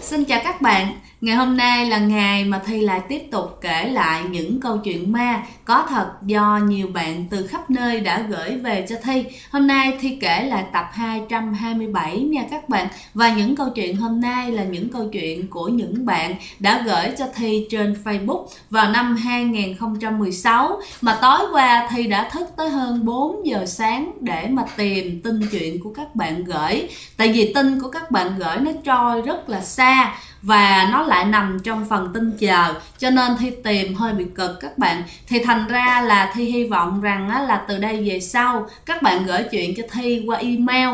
Xin chào các bạn, ngày hôm nay là ngày mà Thi lại tiếp tục kể lại những câu chuyện ma có thật do nhiều bạn từ khắp nơi đã gửi về cho Thi. Hôm nay Thi kể lại tập 227 nha các bạn. Và những câu chuyện hôm nay là những câu chuyện của những bạn đã gửi cho Thi trên Facebook vào năm 2016. Mà tối qua Thi đã thức tới hơn 4 giờ sáng để mà tìm tin chuyện của các bạn gửi. Tại vì tin của các bạn gửi nó trôi rất là xa và nó lại nằm trong phần tin chờ, cho nên Thi tìm hơi bị cực các bạn. Thì thành ra là Thi hy vọng rằng là từ đây về sau các bạn gửi chuyện cho Thi qua email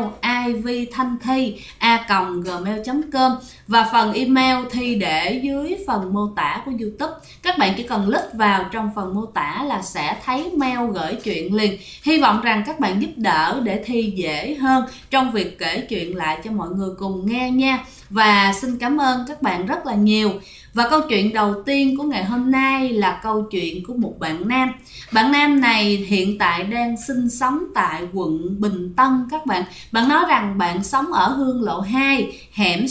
ivthanthi@gmail.com và phần email Thi để dưới phần mô tả của YouTube. Các bạn chỉ cần click vào trong phần mô tả là sẽ thấy mail gửi chuyện liền. Hy vọng rằng các bạn giúp đỡ để Thi dễ hơn trong việc kể chuyện lại cho mọi người cùng nghe nha. Và xin cảm ơn các bạn rất là nhiều. Và câu chuyện đầu tiên của ngày hôm nay là câu chuyện của một bạn nam. Bạn nam này hiện tại đang sinh sống tại quận Bình Tân các bạn. Bạn nói rằng bạn sống ở Hương Lộ 2, hẻm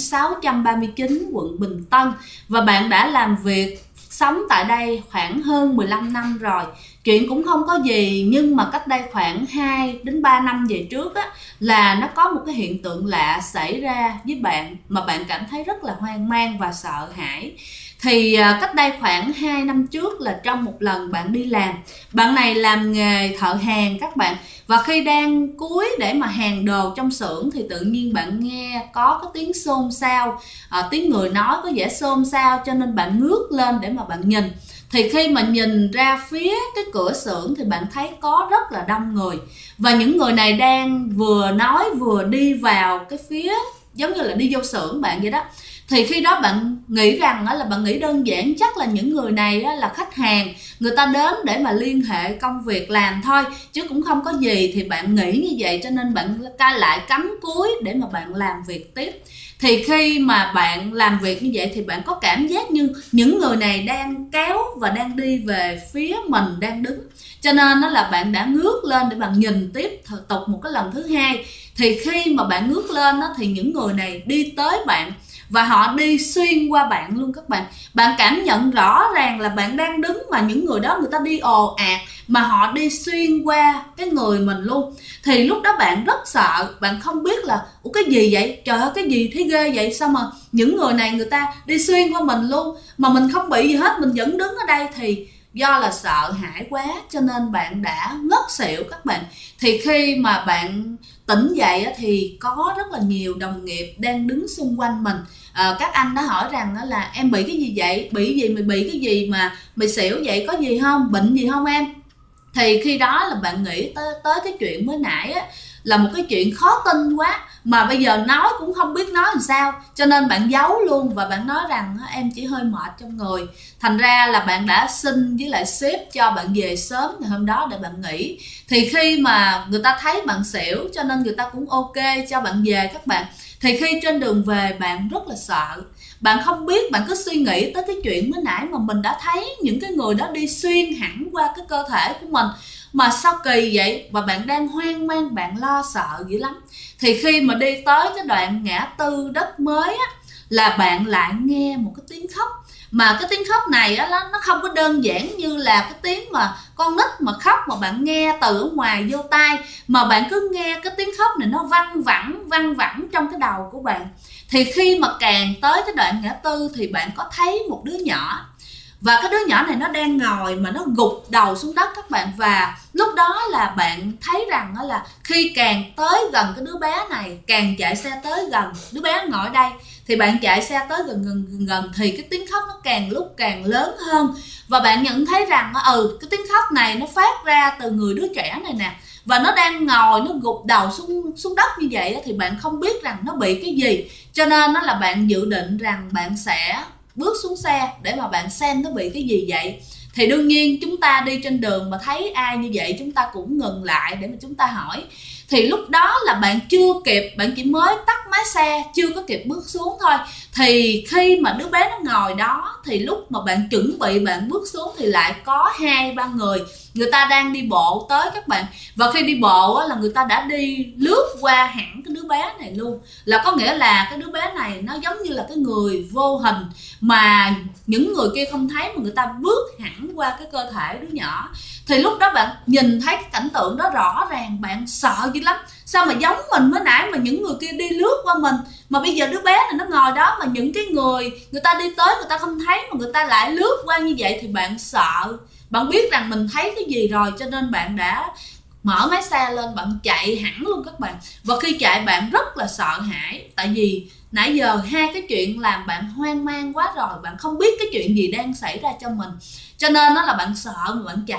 639 quận Bình Tân. Và bạn đã làm việc sống tại đây khoảng hơn 15 năm rồi. Chuyện cũng không có gì, nhưng mà cách đây khoảng 2 đến 3 năm về trước á, là nó có một cái hiện tượng lạ xảy ra với bạn mà bạn cảm thấy rất là hoang mang và sợ hãi. Thì cách đây khoảng 2 năm trước là trong một lần bạn đi làm, bạn này làm nghề thợ hàn các bạn. Và khi đang cúi để mà hàn đồ trong xưởng thì tự nhiên bạn nghe có cái tiếng xôn xao, tiếng người nói có vẻ xôn xao, cho nên bạn ngước lên để mà bạn nhìn. Thì khi mà nhìn ra phía cái cửa xưởng thì bạn thấy có rất là đông người. Và những người này đang vừa nói vừa đi vào cái phía giống như là đi vô xưởng bạn vậy đó. Thì khi đó bạn nghĩ rằng là bạn nghĩ đơn giản chắc là những người này là khách hàng, người ta đến để mà liên hệ công việc làm thôi chứ cũng không có gì. Thì bạn nghĩ như vậy cho nên bạn lại cắm cúi để mà bạn làm việc tiếp. Thì khi mà bạn làm việc như vậy thì bạn có cảm giác như những người này đang kéo và đang đi về phía mình đang đứng. Cho nên đó là bạn đã ngước lên để bạn nhìn tiếp tục một cái lần thứ hai. Thì khi mà bạn ngước lên đó, thì những người này đi tới bạn và họ đi xuyên qua bạn luôn các bạn. Bạn cảm nhận rõ ràng là bạn đang đứng mà những người đó người ta đi ồ ạt mà họ đi xuyên qua cái người mình luôn. Thì lúc đó bạn rất sợ, bạn không biết là cái gì vậy, trời ơi cái gì thấy ghê vậy, sao mà những người này người ta đi xuyên qua mình luôn mà mình không bị gì hết, mình vẫn đứng ở đây. Thì do là sợ hãi quá cho nên bạn đã ngất xỉu các bạn. Thì khi mà bạn tỉnh dậy thì có rất là nhiều đồng nghiệp đang đứng xung quanh mình. Các anh đã hỏi rằng là em bị cái gì vậy, bị gì, mày bị cái gì mà mày xỉu vậy, có gì không, bệnh gì không em. Thì khi đó là bạn nghĩ tới cái chuyện mới nãy á, là một cái chuyện khó tin quá mà bây giờ nói cũng không biết nói làm sao, cho nên bạn giấu luôn. Và bạn nói rằng em chỉ hơi mệt trong người. Thành ra là bạn đã xin với lại sếp cho bạn về sớm ngày hôm đó để bạn nghỉ. Thì khi mà người ta thấy bạn xỉu cho nên người ta cũng ok cho bạn về các bạn. Thì khi trên đường về bạn rất là sợ, bạn không biết, bạn cứ suy nghĩ tới cái chuyện mới nãy mà mình đã thấy những cái người đó đi xuyên hẳn qua cái cơ thể của mình mà sao kỳ vậy. Và bạn đang hoang mang, bạn lo sợ dữ lắm. Thì khi mà đi tới cái đoạn ngã tư đất mới á, là bạn lại nghe một cái tiếng khóc. Mà cái tiếng khóc này á, nó không có đơn giản như là cái tiếng mà con nít mà khóc mà bạn nghe từ ở ngoài vô tai, mà bạn cứ nghe cái tiếng khóc này nó văng vẳng trong cái đầu của bạn. Thì khi mà càng tới cái đoạn ngã tư thì bạn có thấy một đứa nhỏ. Và cái đứa nhỏ này nó đang ngồi mà nó gục đầu xuống đất các bạn. Và lúc đó là bạn thấy rằng là khi càng tới gần cái đứa bé này, càng chạy xe tới gần, đứa bé ngồi ở đây, thì bạn chạy xe tới gần thì cái tiếng khóc nó càng lúc càng lớn hơn. Và bạn nhận thấy rằng cái tiếng khóc này nó phát ra từ người đứa trẻ này nè. Và nó đang ngồi, nó gục đầu xuống đất như vậy. Thì bạn không biết rằng nó bị cái gì, cho nên nó là bạn dự định rằng bạn sẽ bước xuống xe để mà bạn xem nó bị cái gì vậy. Thì đương nhiên chúng ta đi trên đường mà thấy ai như vậy chúng ta cũng ngừng lại để mà chúng ta hỏi. Thì lúc đó là bạn chưa kịp, bạn chỉ mới tắt máy xe, chưa có kịp bước xuống thôi. Thì khi mà đứa bé nó ngồi đó thì lúc mà bạn chuẩn bị bạn bước xuống thì lại có 2-3 người ta đang đi bộ tới các bạn. Và khi đi bộ là người ta đã đi lướt qua hẳn cái đứa bé này luôn. Là có nghĩa là cái đứa bé này nó giống như là cái người vô hình mà những người kia không thấy, mà người ta bước hẳn qua cái cơ thể đứa nhỏ. Thì lúc đó bạn nhìn thấy cái cảnh tượng đó rõ ràng, bạn sợ dữ lắm. Sao mà giống mình mới nãy mà những người kia đi lướt qua mình, mà bây giờ đứa bé này nó ngồi đó mà những cái người ta đi tới người ta không thấy mà người ta lại lướt qua như vậy thì bạn sợ. Bạn biết rằng mình thấy cái gì rồi, cho nên bạn đã mở máy xe lên, bạn chạy hẳn luôn các bạn. Và khi chạy bạn rất là sợ hãi, tại vì nãy giờ hai cái chuyện làm bạn hoang mang quá rồi, bạn không biết cái chuyện gì đang xảy ra cho mình, cho nên đó là bạn sợ mà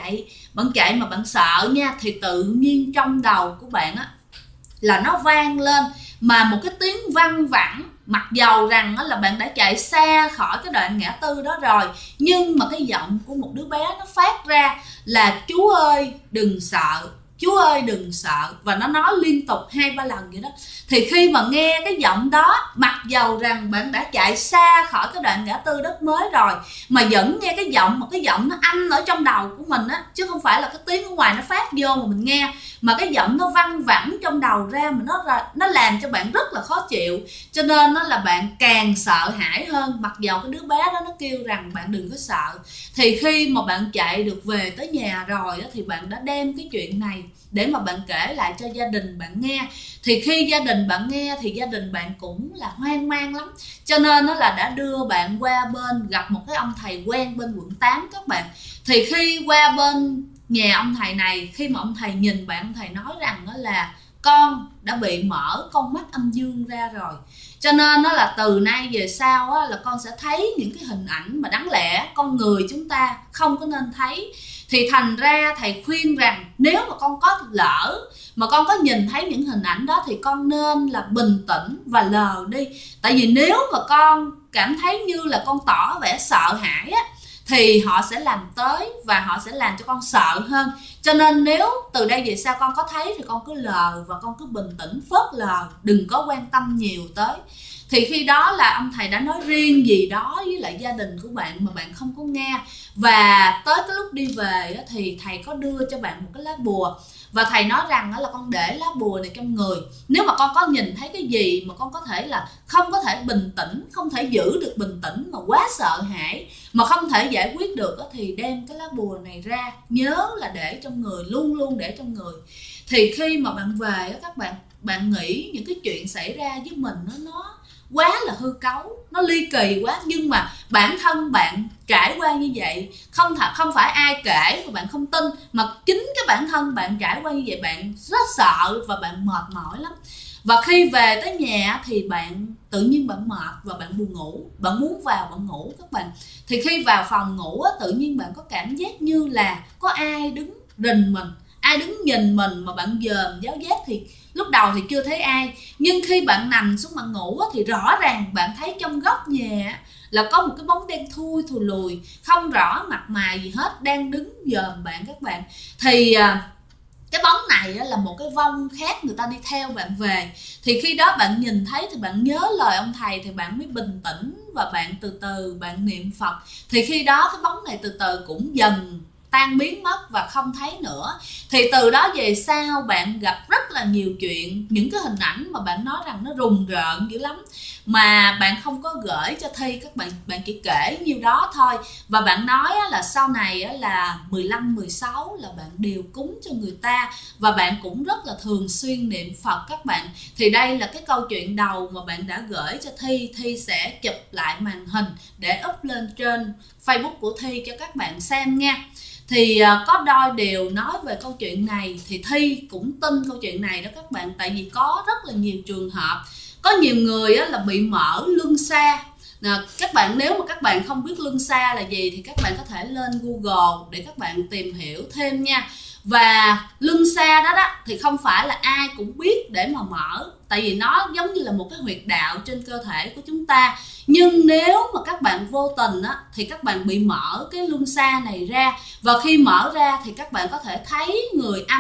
bạn chạy mà bạn sợ nha, thì tự nhiên trong đầu của bạn á là nó vang lên mà một cái tiếng văng vẳng, mặc dầu rằng là bạn đã chạy xa khỏi cái đoạn ngã tư đó rồi, nhưng mà cái giọng của một đứa bé nó phát ra là chú ơi đừng sợ, chú ơi đừng sợ, và nó nói liên tục 2-3 lần vậy đó. Thì khi mà nghe cái giọng đó, mặc dầu rằng bạn đã chạy xa khỏi cái đoạn ngã tư đất mới rồi, mà vẫn nghe cái giọng, mà cái giọng nó âm ở trong đầu của mình á, chứ không phải là cái tiếng ở ngoài nó phát vô mà mình nghe, mà cái giọng nó văng vẳng trong đầu ra, mà nó làm cho bạn rất là khó chịu. Cho nên nó là bạn càng sợ hãi hơn, mặc dầu cái đứa bé đó nó kêu rằng bạn đừng có sợ. Thì khi mà bạn chạy được về tới nhà rồi á, thì bạn đã đem cái chuyện này để mà bạn kể lại cho gia đình bạn nghe. Thì khi gia đình bạn nghe thì gia đình bạn cũng là hoang mang lắm, cho nên nó là đã đưa bạn qua bên gặp một cái ông thầy quen bên quận 8 các bạn. Thì khi qua bên nhà ông thầy này, khi mà ông thầy nhìn bạn, ông thầy nói rằng đó là con đã bị mở con mắt âm dương ra rồi, cho nên nó là từ nay về sau á, là con sẽ thấy những cái hình ảnh mà đáng lẽ con người chúng ta không có nên thấy. Thì thành ra thầy khuyên rằng nếu mà con có lỡ mà con có nhìn thấy những hình ảnh đó thì con nên là bình tĩnh và lờ đi. Tại vì nếu mà con cảm thấy như là con tỏ vẻ sợ hãi á, thì họ sẽ làm tới và họ sẽ làm cho con sợ hơn. Cho nên nếu từ đây về sau con có thấy thì con cứ lờ và con cứ bình tĩnh phớt lờ, đừng có quan tâm nhiều tới. Thì khi đó là ông thầy đã nói riêng gì đó với lại gia đình của bạn mà bạn không có nghe. Và tới cái lúc đi về thì thầy có đưa cho bạn một cái lá bùa, và thầy nói rằng là con để lá bùa này trong người. Nếu mà con có nhìn thấy cái gì mà con có thể là không có thể bình tĩnh, không thể giữ được bình tĩnh mà quá sợ hãi mà không thể giải quyết được, thì đem cái lá bùa này ra, nhớ là để trong người, luôn luôn để trong người. Thì khi mà bạn về các bạn nghĩ những cái chuyện xảy ra với mình nó quá là hư cấu, nó ly kỳ quá, nhưng mà bản thân bạn trải qua như vậy, không phải ai kể mà bạn không tin, mà chính cái bản thân bạn trải qua như vậy, bạn rất sợ và bạn mệt mỏi lắm. Và khi về tới nhà thì bạn tự nhiên bạn mệt và bạn buồn ngủ, bạn muốn vào bạn ngủ các bạn. Thì khi vào phòng ngủ tự nhiên bạn có cảm giác như là có ai đứng rình mình, ai đứng nhìn mình, mà bạn dòm giáo giác. Thì lúc đầu thì chưa thấy ai, nhưng khi bạn nằm xuống bạn ngủ thì rõ ràng bạn thấy trong góc nhà là có một cái bóng đen thui thù lùi, không rõ mặt mày gì hết, đang đứng dòm bạn các bạn. Thì cái bóng này là một cái vong khác, người ta đi theo bạn về. Thì khi đó bạn nhìn thấy thì bạn nhớ lời ông thầy, thì bạn mới bình tĩnh và bạn từ từ bạn niệm Phật. Thì khi đó cái bóng này từ từ cũng dần tan biến mất và không thấy nữa. Thì từ đó về sau bạn gặp rất là nhiều chuyện, những cái hình ảnh mà bạn nói rằng nó rùng rợn dữ lắm, mà bạn không có gửi cho Thi, các bạn chỉ kể nhiêu đó thôi. Và bạn nói là sau này là 15, 16 là bạn đều cúng cho người ta, và bạn cũng rất là thường xuyên niệm Phật các bạn. Thì đây là cái câu chuyện đầu mà bạn đã gửi cho Thi. Thi sẽ chụp lại màn hình để up lên trên Facebook của Thi cho các bạn xem nha. Thì có đôi điều nói về câu chuyện này thì Thi cũng tin câu chuyện này đó các bạn. Tại vì có rất là nhiều trường hợp, có nhiều người là bị mở luân xa. Các bạn nếu mà các bạn không biết luân xa là gì thì các bạn có thể lên Google để các bạn tìm hiểu thêm nha. Và luân xa đó thì không phải là ai cũng biết để mà mở, tại vì nó giống như là một cái huyệt đạo trên cơ thể của chúng ta. Nhưng nếu mà các bạn vô tình thì các bạn bị mở cái luân xa này ra, và khi mở ra thì các bạn có thể thấy người anh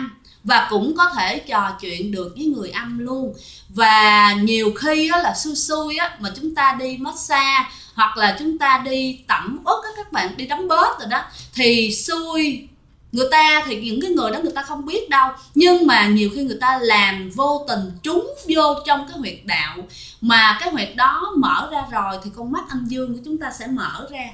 và cũng có thể trò chuyện được với người âm luôn. Và nhiều khi á, là xui xui á, mà chúng ta đi massage hoặc là chúng ta đi tẩm ướt á, các bạn đi đấm bớt rồi đó, thì xui người ta, thì những cái người đó người ta không biết đâu, nhưng mà nhiều khi người ta làm vô tình trúng vô trong cái huyệt đạo, mà cái huyệt đó mở ra rồi thì con mắt âm dương của chúng ta sẽ mở ra.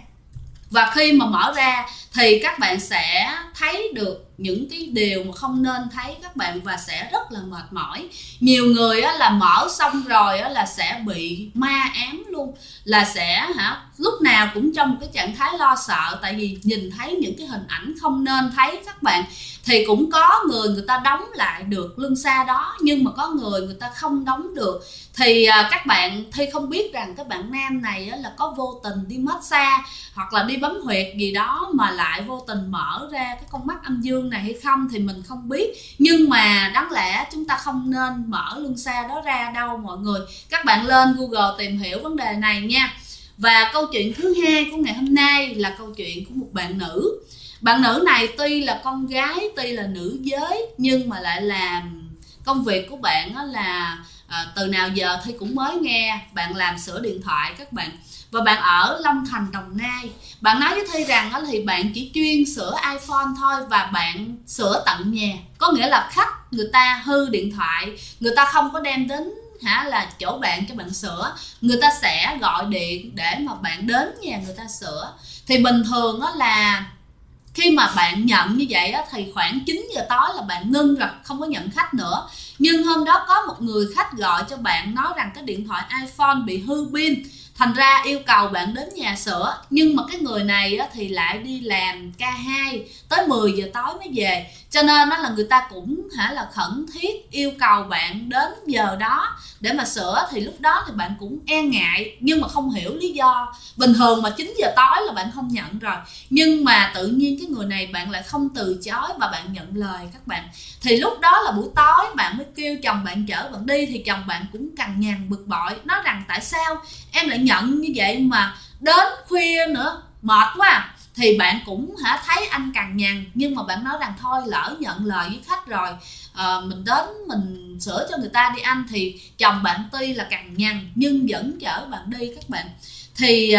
Và khi mà mở ra thì các bạn sẽ thấy được những cái điều mà không nên thấy các bạn, và sẽ rất là mệt mỏi. Nhiều người á, là mở xong rồi á, là sẽ bị ma ám luôn, là sẽ lúc nào cũng trong một cái trạng thái lo sợ, tại vì nhìn thấy những cái hình ảnh không nên thấy các bạn. Thì cũng có người ta đóng lại được luân xa đó, nhưng mà có người ta không đóng được. Thì các bạn Thi không biết rằng các bạn nam này á, là có vô tình đi massage hoặc là đi bấm huyệt gì đó mà lại vô tình mở ra cái con mắt âm dương này hay không thì mình không biết. Nhưng mà đáng lẽ chúng ta không nên mở luân xa đó ra đâu mọi người. Các bạn lên Google tìm hiểu vấn đề này nha. Và câu chuyện thứ hai của ngày hôm nay là câu chuyện của một bạn nữ. Bạn nữ này tuy là con gái, tuy là nữ giới, nhưng mà lại làm công việc của bạn là từ nào giờ Thi cũng mới nghe. Bạn làm sửa điện thoại các bạn. Và bạn ở Long Thành, Đồng Nai. Bạn nói với Thi rằng thì bạn chỉ chuyên sửa iPhone thôi, và bạn sửa tận nhà. Có nghĩa là khách người ta hư điện thoại, người ta không có đem đến là chỗ bạn cho bạn sửa, người ta sẽ gọi điện để mà bạn đến nhà người ta sửa. Thì bình thường là khi mà bạn nhận như vậy thì khoảng 9 giờ tối là bạn ngưng rồi, không có nhận khách nữa. Nhưng hôm đó có một người khách gọi cho bạn nói rằng cái điện thoại iPhone bị hư pin, thành ra yêu cầu bạn đến nhà sửa. Nhưng mà cái người này thì lại đi làm ca2 tới 10 giờ tối mới về, cho nên là người ta cũng là khẩn thiết yêu cầu bạn đến giờ đó để mà sửa. Thì lúc đó thì bạn cũng e ngại, nhưng mà không hiểu lý do. Bình thường mà 9 giờ tối là bạn không nhận rồi, nhưng mà tự nhiên cái người này bạn lại không từ chối và bạn nhận lời các bạn. Thì lúc đó là buổi tối bạn mới kêu chồng bạn chở bạn đi, thì chồng bạn cũng cằn nhằn bực bội, nói rằng tại sao em lại nhận như vậy mà đến khuya nữa, mệt quá à. Thì bạn cũng thấy anh cằn nhằn, nhưng mà bạn nói rằng thôi lỡ nhận lời với khách rồi, mình đến mình sửa cho người ta đi anh. Thì chồng bạn tuy là cằn nhằn nhưng vẫn chở bạn đi các bạn. Thì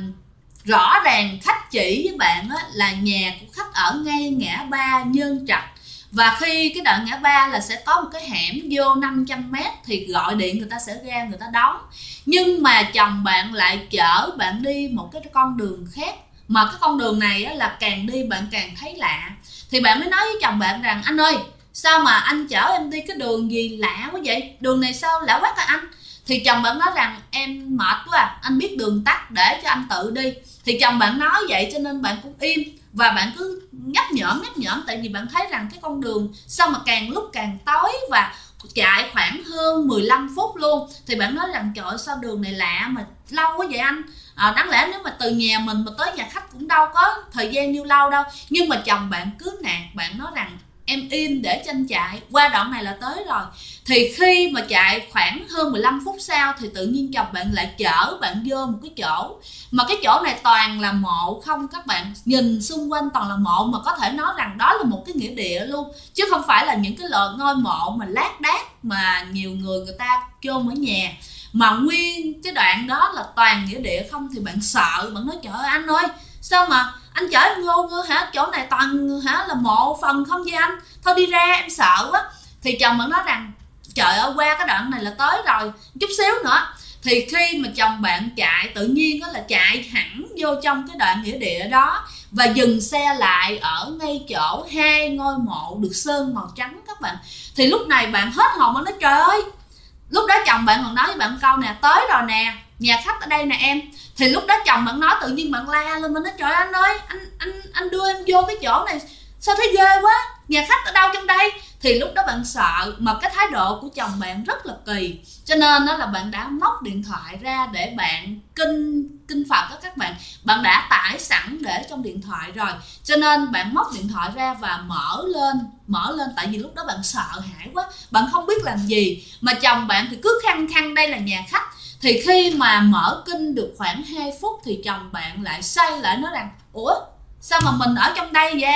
rõ ràng khách chỉ với bạn là nhà của khách ở ngay ngã ba Nhân Trạch. Và khi cái đoạn ngã ba là sẽ có một cái hẻm vô 500m, thì gọi điện người ta sẽ ra người ta đón. Nhưng mà chồng bạn lại chở bạn đi một cái con đường khác, mà cái con đường này là càng đi bạn càng thấy lạ. Thì bạn mới nói với chồng bạn rằng anh ơi, sao mà anh chở em đi cái đường gì lạ quá vậy, đường này sao lạ quá à anh. Thì chồng bạn nói rằng em mệt quá à, anh biết đường tắt để cho anh tự đi. Thì chồng bạn nói vậy cho nên bạn cũng im, và bạn cứ nhấp nhởm, tại vì bạn thấy rằng cái con đường sao mà càng lúc càng tối, và chạy khoảng hơn 15 phút luôn. Thì bạn nói rằng trời ơi, sao đường này lạ mà lâu quá vậy anh. Đáng lẽ nếu mà từ nhà mình mà tới nhà khách cũng đâu có thời gian nhiêu lâu đâu. Nhưng mà chồng bạn cứ nạt, bạn nói rằng em im để cho anh chạy, qua đoạn này là tới rồi. Thì khi mà chạy khoảng hơn 15 phút sau thì tự nhiên chồng bạn lại chở bạn vô một cái chỗ, mà cái chỗ này toàn là mộ không các bạn. Nhìn xung quanh toàn là mộ, mà có thể nói rằng đó là một cái nghĩa địa luôn, chứ không phải là những cái ngôi mộ mà lác đác mà nhiều người ta chôn ở nhà. Mà nguyên cái đoạn đó là toàn nghĩa địa không. Thì bạn sợ, bạn nói trời ơi anh ơi, sao mà anh chở em ngu hả, chỗ này toàn là mộ phần không vậy anh, thôi đi ra em sợ quá. Thì chồng bạn nói rằng trời ơi, qua cái đoạn này là tới rồi, chút xíu nữa. Thì khi mà chồng bạn chạy, tự nhiên là chạy hẳn vô trong cái đoạn nghĩa địa đó, và dừng xe lại ở ngay chỗ hai ngôi mộ được sơn màu trắng các bạn. Thì lúc này bạn hết hồn, bạn nói trời ơi. Lúc đó chồng bạn còn nói với bạn câu nè, tới rồi nè, nhà khách ở đây nè em. Thì lúc đó chồng bạn nói, tự nhiên bạn la lên, bạn nói trời anh ơi, anh đưa em vô cái chỗ này sao thấy ghê quá, nhà khách ở đâu trong đây. Thì lúc đó bạn sợ, mà cái thái độ của chồng bạn rất là kỳ, cho nên đó là bạn đã móc điện thoại ra để bạn kinh Phật đó các bạn. Bạn đã tải sẵn để trong điện thoại rồi, cho nên bạn móc điện thoại ra và mở lên, tại vì lúc đó bạn sợ hãi quá, bạn không biết làm gì. Mà chồng bạn thì cứ khăng khăng đây là nhà khách. Thì khi mà mở kinh được khoảng 2 phút thì chồng bạn lại xoay lại nói rằng ủa sao mà mình ở trong đây vậy em.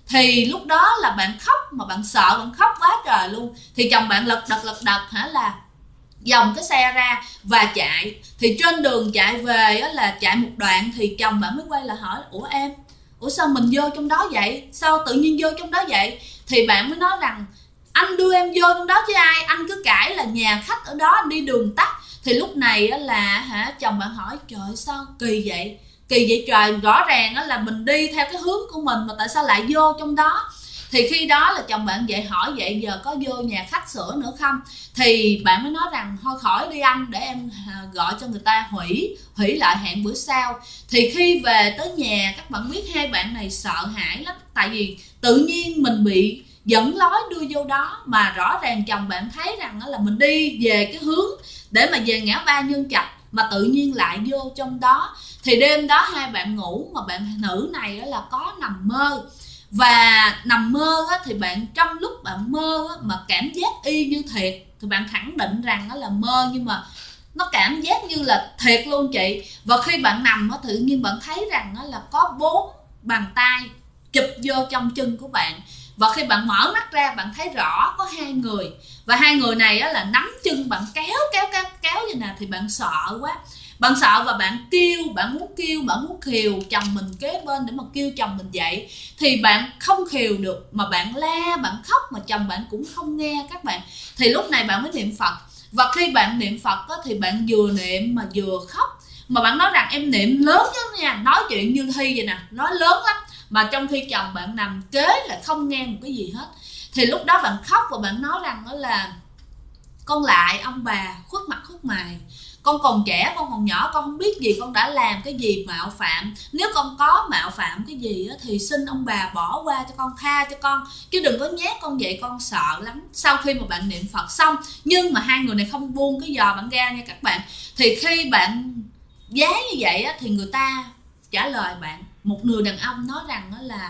Thì lúc đó là bạn khóc, mà bạn sợ, bạn khóc quá trời luôn. Thì chồng bạn lật đật hả là dòng cái xe ra và chạy. Thì trên đường chạy về á, là chạy một đoạn thì chồng bạn mới quay lại hỏi: ủa sao mình vô trong đó vậy, sao tự nhiên vô trong đó vậy? Thì bạn mới nói rằng: anh đưa em vô trong đó chứ ai, anh cứ cãi là nhà khách ở đó, anh đi đường tắt. Thì lúc này á, là chồng bạn hỏi: trời sao kỳ vậy trời, rõ ràng á, là mình đi theo cái hướng của mình mà tại sao lại vô trong đó? Thì khi đó là chồng bạn vậy hỏi: vậy giờ có vô nhà khách sửa nữa không? Thì bạn mới nói rằng: thôi khỏi đi anh, để em gọi cho người ta hủy lại hẹn bữa sau. Thì khi về tới nhà, các bạn biết hai bạn này sợ hãi lắm, tại vì tự nhiên mình bị dẫn lối đưa vô đó, mà rõ ràng chồng bạn thấy rằng là mình đi về cái hướng để mà về ngã ba Nhân Trạch, mà tự nhiên lại vô trong đó. Thì đêm đó hai bạn ngủ, mà bạn nữ này là có nằm mơ. Và nằm mơ thì bạn, trong lúc bạn mơ mà cảm giác y như thiệt, thì bạn khẳng định rằng là mơ, nhưng mà nó cảm giác như là thiệt luôn chị. Và khi bạn nằm tự nhiên bạn thấy rằng là có 4 bàn tay chụp vô trong chân của bạn. Và khi bạn mở mắt ra, bạn thấy rõ có 2 người, và 2 người này là nắm chân bạn kéo như nào. Thì bạn sợ quá, bạn sợ và bạn kêu, bạn muốn khều chồng mình kế bên để mà kêu chồng mình dậy. Thì bạn không khều được, mà bạn la, bạn khóc, mà chồng bạn cũng không nghe các bạn. Thì lúc này bạn mới niệm Phật. Và khi bạn niệm Phật thì bạn vừa niệm mà vừa khóc. Mà bạn nói rằng: em niệm lớn lắm nha, nói chuyện như Thi vậy nè, nói lớn lắm. Mà trong khi chồng bạn nằm kế là không nghe một cái gì hết. Thì lúc đó bạn khóc và bạn nói rằng đó là: con lại ông bà khuất mặt khuất mày, con còn trẻ, con còn nhỏ, con không biết gì, con đã làm cái gì mạo phạm. Nếu con có mạo phạm cái gì thì xin ông bà bỏ qua cho con, tha cho con, chứ đừng có nhát con vậy, con sợ lắm. Sau khi mà bạn niệm Phật xong, nhưng mà 2 người này không buông cái giò bạn ra nha các bạn. Thì khi bạn giái như vậy thì người ta trả lời bạn, một người đàn ông nói rằng đó là: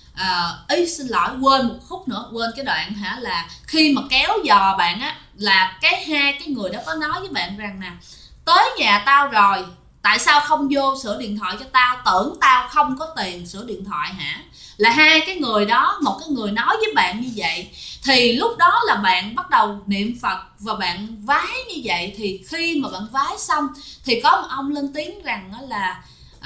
ý xin lỗi, quên một khúc nữa, quên cái đoạn là khi mà kéo giò bạn là hai cái người đó có nói với bạn rằng nè: tới nhà tao rồi, tại sao không vô sửa điện thoại cho tao, tưởng tao không có tiền sửa điện thoại hả? Là 2 cái người đó, một cái người nói với bạn như vậy. Thì lúc đó là bạn bắt đầu niệm Phật và bạn vái như vậy. Thì khi mà bạn vái xong thì có một ông lên tiếng rằng đó là: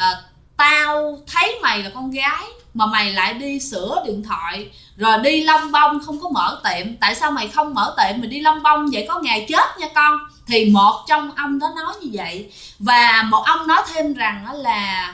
tao thấy mày là con gái mà mày lại đi sửa điện thoại, rồi đi lông bông không có mở tiệm. Tại sao mày không mở tiệm, mày đi lông bông vậy có ngày chết nha con. Thì một trong ông đó nói như vậy. Và một ông nói thêm rằng đó là: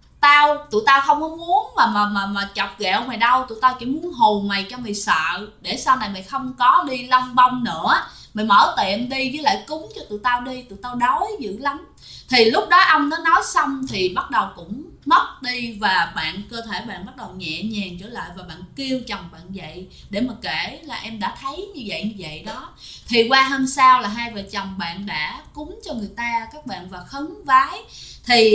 tụi tao không có muốn mà chọc ghẹo mày đâu, tụi tao chỉ muốn hù mày cho mày sợ, để sau này mày không có đi lông bông nữa, mày mở tiệm đi, với lại cúng cho tụi tao đi, tụi tao đói dữ lắm. Thì lúc đó ông đó nói xong thì bắt đầu cũng mất đi, và cơ thể bạn bắt đầu nhẹ nhàng trở lại, và bạn kêu chồng bạn dậy để mà kể là em đã thấy như vậy đó. Thì qua hôm sau là hai vợ chồng bạn đã cúng cho người ta các bạn, và khấn vái. Thì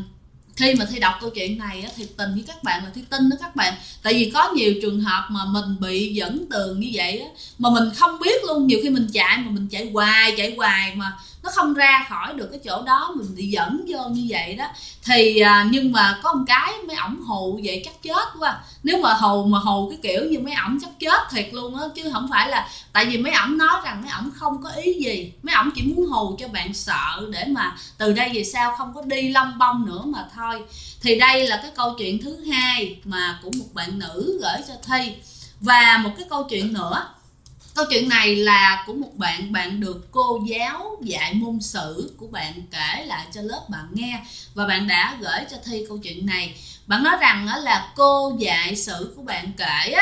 khi mà Thi đọc câu chuyện này thì tình với các bạn là Thi tin đó các bạn. Tại vì có nhiều trường hợp mà mình bị dẫn đường như vậy mà mình không biết luôn. Nhiều khi mình chạy mà mình chạy hoài mà nó không ra khỏi được cái chỗ đó, mình bị dẫn vô như vậy đó. Thì nhưng mà có một cái, mấy ổng hù vậy chắc chết quá. Nếu mà hù cái kiểu như mấy ổng chắc chết thiệt luôn á, chứ không phải là tại vì mấy ổng nói rằng mấy ổng không có ý gì, mấy ổng chỉ muốn hù cho bạn sợ để mà từ đây về sau không có đi lông bông nữa mà thôi. Thì đây là cái câu chuyện thứ hai mà của một bạn nữ gửi cho Thi. Và một cái câu chuyện nữa, câu chuyện này là của một bạn được cô giáo dạy môn sử của bạn kể lại cho lớp bạn nghe, và bạn đã gửi cho Thi câu chuyện này. Bạn nói rằng là cô dạy sử của bạn kể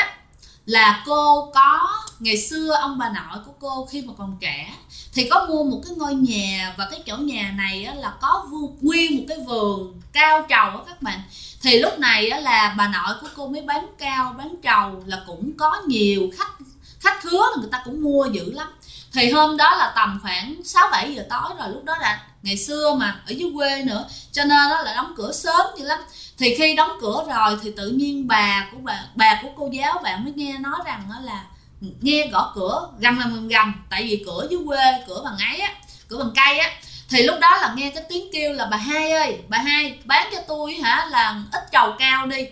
là cô có ngày xưa ông bà nội của cô khi mà còn trẻ thì có mua một cái ngôi nhà, và cái chỗ nhà này là có nguyên một cái vườn cao trầu các bạn. Thì lúc này là bà nội của cô mới bán cao bán trầu, là cũng có nhiều khách khứa, là người ta cũng mua dữ lắm. Thì hôm đó là tầm khoảng 6-7 giờ tối rồi, lúc đó là ngày xưa mà ở dưới quê nữa, cho nên đó là đóng cửa sớm dữ lắm. Thì khi đóng cửa rồi thì tự nhiên bà của cô giáo bạn mới nghe nói rằng đó là nghe gõ cửa gầm, tại vì cửa dưới quê, cửa bằng ấy á, cửa bằng cây á. Thì lúc đó là nghe cái tiếng kêu là: bà hai ơi, bà hai bán cho tôi là ít trầu cao đi.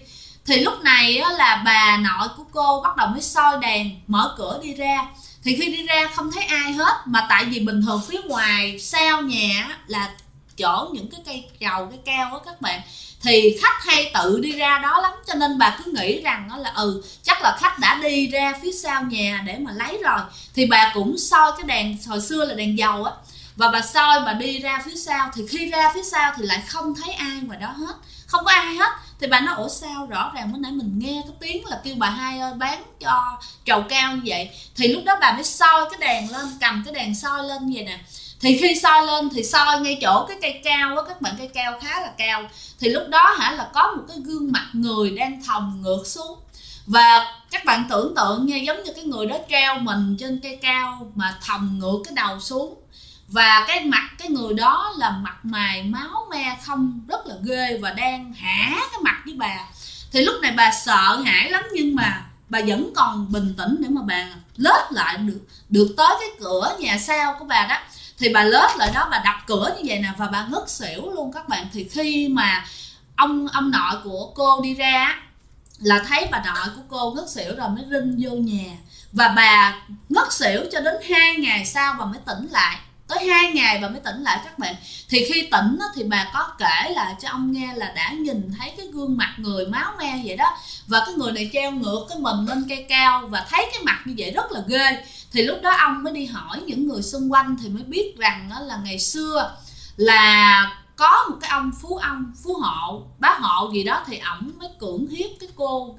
Thì lúc này á, là bà nội của cô bắt đầu mới soi đèn, mở cửa đi ra. Thì khi đi ra không thấy ai hết, mà tại vì bình thường phía ngoài sau nhà á, là chỗ những cái cây trầu, cây keo á các bạn, thì khách hay tự đi ra đó lắm, cho nên bà cứ nghĩ rằng đó là chắc là khách đã đi ra phía sau nhà để mà lấy rồi. Thì bà cũng soi cái đèn, hồi xưa là đèn dầu á, và bà soi bà đi ra phía sau. Thì khi ra phía sau thì lại không thấy ai ngoài đó hết, không có ai hết. Thì bà nói ủa sao, rõ ràng bữa nãy mình nghe cái tiếng là kêu bà Hai ơi bán cho trầu cao như vậy. Thì lúc đó bà mới soi cái đèn lên, cầm cái đèn soi lên như vậy nè. Thì khi soi lên thì soi ngay chỗ cái cây cao á các bạn, cây cao khá là cao. Thì lúc đó là có một cái gương mặt người đang thòng ngược xuống. Và các bạn tưởng tượng nha, giống như cái người đó treo mình trên cây cao mà thòng ngược cái đầu xuống. Và cái mặt cái người đó là mặt mày máu me không, rất là ghê, và đang hả cái mặt với bà. Thì lúc này bà sợ hãi lắm, nhưng mà bà vẫn còn bình tĩnh để mà bà lết lại được tới cái cửa nhà sau của bà đó. Thì bà lết lại đó, bà đập cửa như vậy nè, và bà ngất xỉu luôn các bạn. Thì khi mà ông nội của cô đi ra là thấy bà nội của cô ngất xỉu rồi mới rinh vô nhà. Và bà ngất xỉu cho đến 2 ngày sau bà mới tỉnh lại. Tới 2 ngày bà mới tỉnh lại các bạn. Thì khi tỉnh thì bà có kể lại cho ông nghe là đã nhìn thấy cái gương mặt người máu me vậy đó. Và cái người này treo ngược cái mình lên cây cao, và thấy cái mặt như vậy rất là ghê. Thì lúc đó ông mới đi hỏi những người xung quanh, thì mới biết rằng là ngày xưa là có một cái ông phú hộ, bá hộ gì đó, thì ổng mới cưỡng hiếp cái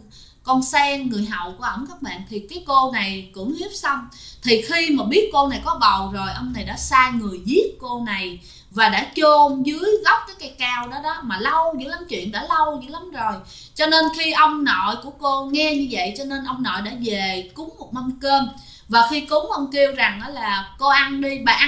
con sen người hầu của ổng các bạn. Thì cái cô này cưỡng hiếp xong, thì khi mà biết cô này có bầu rồi, ông này đã sai người giết cô này và đã chôn dưới gốc cái cây cao đó đó. Mà lâu dữ lắm, chuyện đã lâu dữ lắm rồi. Cho nên khi ông nội của cô nghe như vậy, cho nên ông nội đã về cúng một mâm cơm. Và khi cúng ông kêu rằng đó là cô ăn đi, bà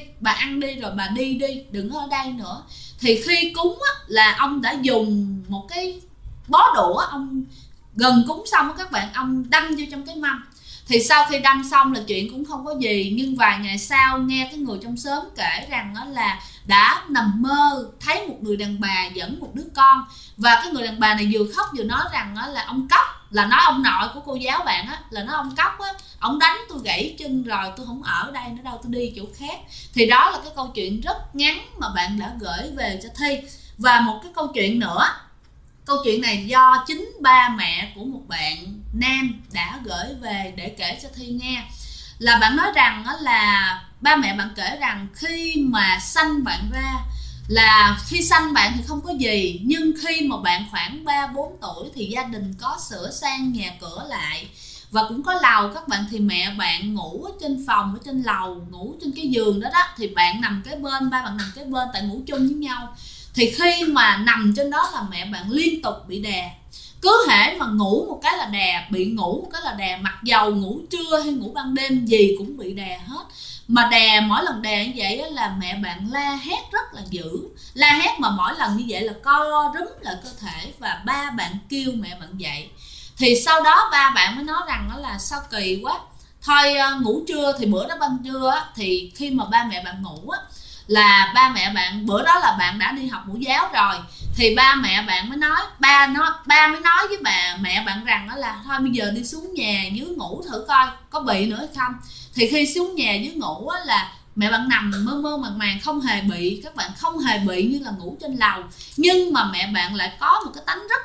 ăn đi rồi bà đi đi, đừng ở đây nữa. Thì khi cúng là ông đã dùng một cái bó đũa, ông gần cúng xong các bạn, ông đâm vô trong cái mâm. Thì sau khi đâm xong là chuyện cũng không có gì. Nhưng vài ngày sau nghe cái người trong xóm kể rằng đó là đã nằm mơ thấy một người đàn bà dẫn một đứa con. Và cái người đàn bà này vừa khóc vừa nói rằng đó là ông Cóc, là nói ông nội của cô giáo bạn á, là nói ông Cóc á, ông đánh tôi gãy chân rồi, tôi không ở đây nữa đâu, tôi đi chỗ khác. Thì đó là cái câu chuyện rất ngắn mà bạn đã gửi về cho Thi. Và một cái câu chuyện nữa, câu chuyện này do chính ba mẹ của một bạn nam đã gửi về để kể cho Thi nghe. Là bạn nói rằng là ba mẹ bạn kể rằng khi mà sanh bạn ra, là khi sanh bạn thì không có gì, nhưng khi mà bạn khoảng 3-4 tuổi thì gia đình có sửa sang nhà cửa lại và cũng có lầu các bạn. Thì mẹ bạn ngủ ở trên phòng, ở trên lầu, ngủ trên cái giường đó đó. Thì bạn nằm kế bên, ba bạn nằm kế bên, tại ngủ chung với nhau. Thì khi mà nằm trên đó là mẹ bạn liên tục bị đè. Cứ hễ mà ngủ một cái là đè, bị ngủ một cái là đè. Mặc dầu ngủ trưa hay ngủ ban đêm gì cũng bị đè hết. Mà đè, mỗi lần đè như vậy là mẹ bạn la hét rất là dữ. La hét mà mỗi lần như vậy là co rúm lại cơ thể. Và ba bạn kêu mẹ bạn dậy. Thì sau đó ba bạn mới nói rằng đó là sao kỳ quá. Thôi ngủ trưa, thì bữa đó ban trưa á, thì khi mà ba mẹ bạn ngủ á, là ba mẹ bạn, bữa đó là bạn đã đi học mẫu giáo rồi. Thì ba mẹ bạn mới nói, ba mới nói với mẹ bạn rằng đó là thôi bây giờ đi xuống nhà dưới ngủ thử coi có bị nữa hay không. Thì khi xuống nhà dưới ngủ á, là mẹ bạn nằm mơ mơ màng màng, không hề bị các bạn, không hề bị như là ngủ trên lầu. Nhưng mà mẹ bạn lại có một cái tánh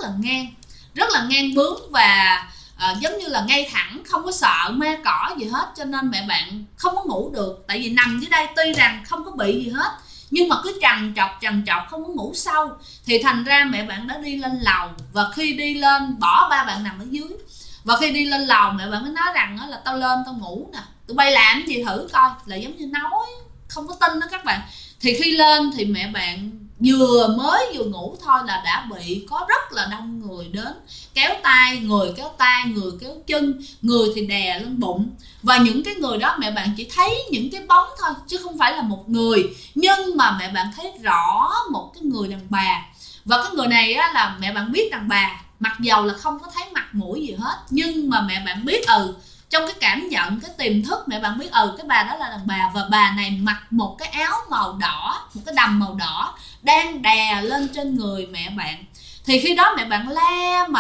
rất là ngang bướng và giống như là ngay thẳng, không có sợ ma cỏ gì hết. Cho nên mẹ bạn không có ngủ được. Tại vì nằm dưới đây tuy rằng không có bị gì hết, nhưng mà cứ trằn trọc không có ngủ sâu. Thì thành ra mẹ bạn đã đi lên lầu. Và khi đi lên bỏ ba bạn nằm ở dưới. Và khi đi lên lầu mẹ bạn mới nói rằng là tao lên tao ngủ nè, tụi bay làm gì thử coi. Là giống như nói không có tin đó các bạn. Thì khi lên thì mẹ bạn vừa ngủ thôi là đã bị có rất là đông người đến kéo tay, người kéo chân, người thì đè lên bụng. Và những cái người đó mẹ bạn chỉ thấy những cái bóng thôi chứ không phải là một người. Nhưng mà mẹ bạn thấy rõ một cái người đàn bà. Và cái người này á, là mẹ bạn biết đàn bà, mặc dầu là không có thấy mặt mũi gì hết, nhưng mà mẹ bạn biết trong cái cảm nhận, cái tiềm thức mẹ bạn biết cái bà đó là đàn bà. Và bà này mặc một cái áo màu đỏ, một cái đầm màu đỏ đang đè lên trên người mẹ bạn. Thì khi đó mẹ bạn la mà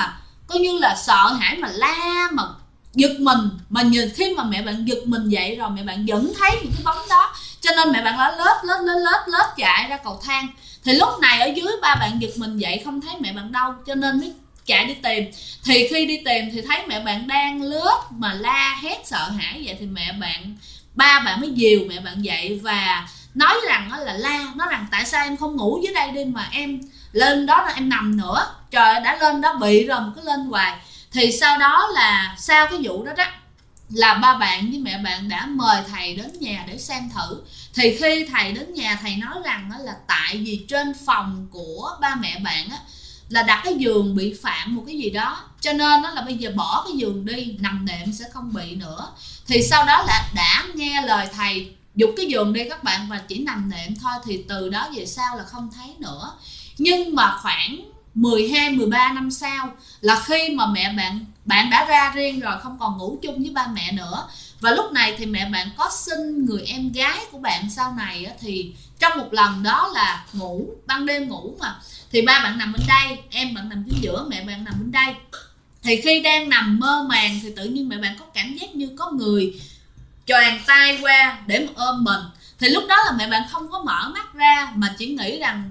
coi như là sợ hãi mà la mà giật mình, mà khi mà mẹ bạn giật mình dậy rồi mẹ bạn vẫn thấy những cái bóng đó, cho nên mẹ bạn đã lết chạy ra cầu thang. Thì lúc này ở dưới ba bạn giật mình dậy không thấy mẹ bạn đâu, cho nên mới chạy đi tìm. Thì khi đi tìm thì thấy mẹ bạn đang lướt mà la hét sợ hãi, vậy thì ba bạn mới dìu mẹ bạn dậy và nói rằng là nói rằng tại sao em không ngủ dưới đây đi mà em lên đó là em nằm nữa, trời ơi, đã lên đó bị rồi mà cứ lên hoài. Thì sau đó là sau cái vụ đó là ba bạn với mẹ bạn đã mời thầy đến nhà để xem thử. Thì khi thầy đến nhà, thầy nói rằng là tại vì trên phòng của ba mẹ bạn là đặt cái giường bị phạm một cái gì đó, cho nên là bây giờ bỏ cái giường đi, nằm nệm sẽ không bị nữa. Thì sau đó là đã nghe lời thầy giục cái giường đi các bạn, và chỉ nằm nệm thôi. Thì từ đó về sau là không thấy nữa. Nhưng mà khoảng 12-13 năm sau là khi mà mẹ bạn đã ra riêng rồi, không còn ngủ chung với ba mẹ nữa, và lúc này thì mẹ bạn có sinh người em gái của bạn sau này thì trong một lần đó là ngủ ban đêm ngủ mà, thì ba bạn nằm bên đây, em bạn nằm chính giữa, mẹ bạn nằm bên đây. Thì khi đang nằm mơ màng thì tự nhiên mẹ bạn có cảm giác như có người choàng tay qua để mà ôm mình. Thì lúc đó là mẹ bạn không có mở mắt ra mà chỉ nghĩ rằng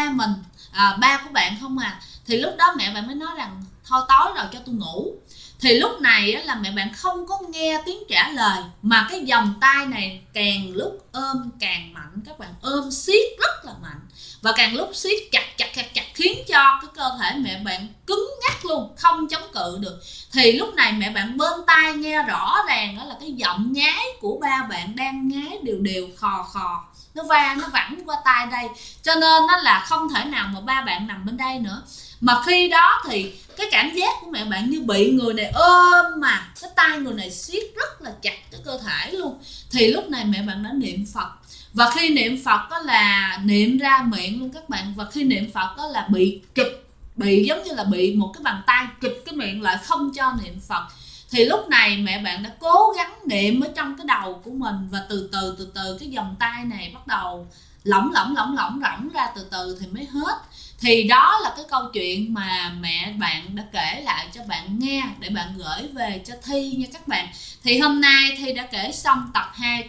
ba của bạn không à. Thì lúc đó mẹ bạn mới nói rằng thôi tối rồi cho tôi ngủ. Thì lúc này là mẹ bạn không có nghe tiếng trả lời, mà cái vòng tay này càng lúc ôm càng mạnh các bạn, ôm siết rất là mạnh, và càng lúc siết chặt khiến cho cái cơ thể mẹ bạn cứng ngắc luôn, không chống cự được. Thì lúc này mẹ bạn bên tai nghe rõ ràng đó là cái giọng nhái của ba bạn đang nhái đều khò, nó vẳng qua tai đây, cho nên nó là không thể nào mà ba bạn nằm bên đây nữa. Mà khi đó thì cái cảm giác của mẹ bạn như bị người này ôm, mà cái tay người này siết rất là chặt cái cơ thể luôn. Thì lúc này mẹ bạn đã niệm Phật, và khi niệm Phật đó là niệm ra miệng luôn các bạn. Và khi niệm Phật đó là bị giống như là bị một cái bàn tay chụp cái miệng lại không cho niệm Phật. Thì lúc này mẹ bạn đã cố gắng niệm ở trong cái đầu của mình, và từ từ cái vòng tay này bắt đầu lỏng ra từ từ thì mới hết. Thì đó là cái câu chuyện mà mẹ bạn đã kể lại cho bạn nghe để bạn gửi về cho Thi nha các bạn. Thì hôm nay Thi đã kể xong tập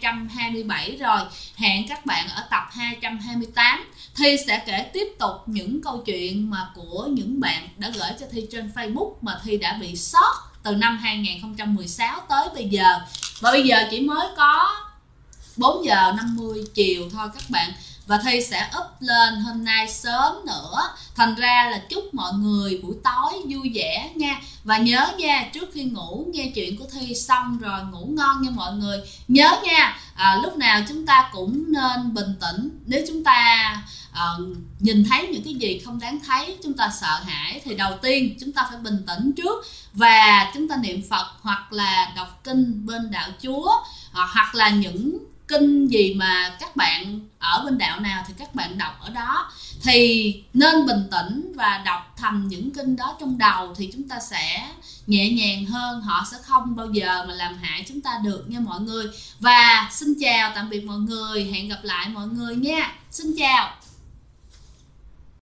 227 rồi. Hẹn các bạn ở tập 228. Thi sẽ kể tiếp tục những câu chuyện mà của những bạn đã gửi cho Thi trên Facebook mà Thi đã bị sót từ năm 2016 tới bây giờ. Và bây giờ chỉ mới có 4 giờ 50 chiều thôi các bạn. Và Thi sẽ up lên hôm nay sớm nữa. Thành ra là chúc mọi người buổi tối vui vẻ nha. Và nhớ nha, trước khi ngủ nghe chuyện của Thi xong rồi ngủ ngon nha mọi người. Nhớ nha, lúc nào chúng ta cũng nên bình tĩnh. Nếu chúng ta nhìn thấy những cái gì không đáng thấy, chúng ta sợ hãi, thì đầu tiên chúng ta phải bình tĩnh trước, và chúng ta niệm Phật hoặc là đọc kinh bên đạo Chúa, hoặc là những kinh gì mà các bạn ở bên đạo nào thì các bạn đọc ở đó. Thì nên bình tĩnh và đọc thầm những kinh đó trong đầu, thì chúng ta sẽ nhẹ nhàng hơn. Họ sẽ không bao giờ mà làm hại chúng ta được nha mọi người. Và xin chào tạm biệt mọi người, hẹn gặp lại mọi người nha. Xin chào.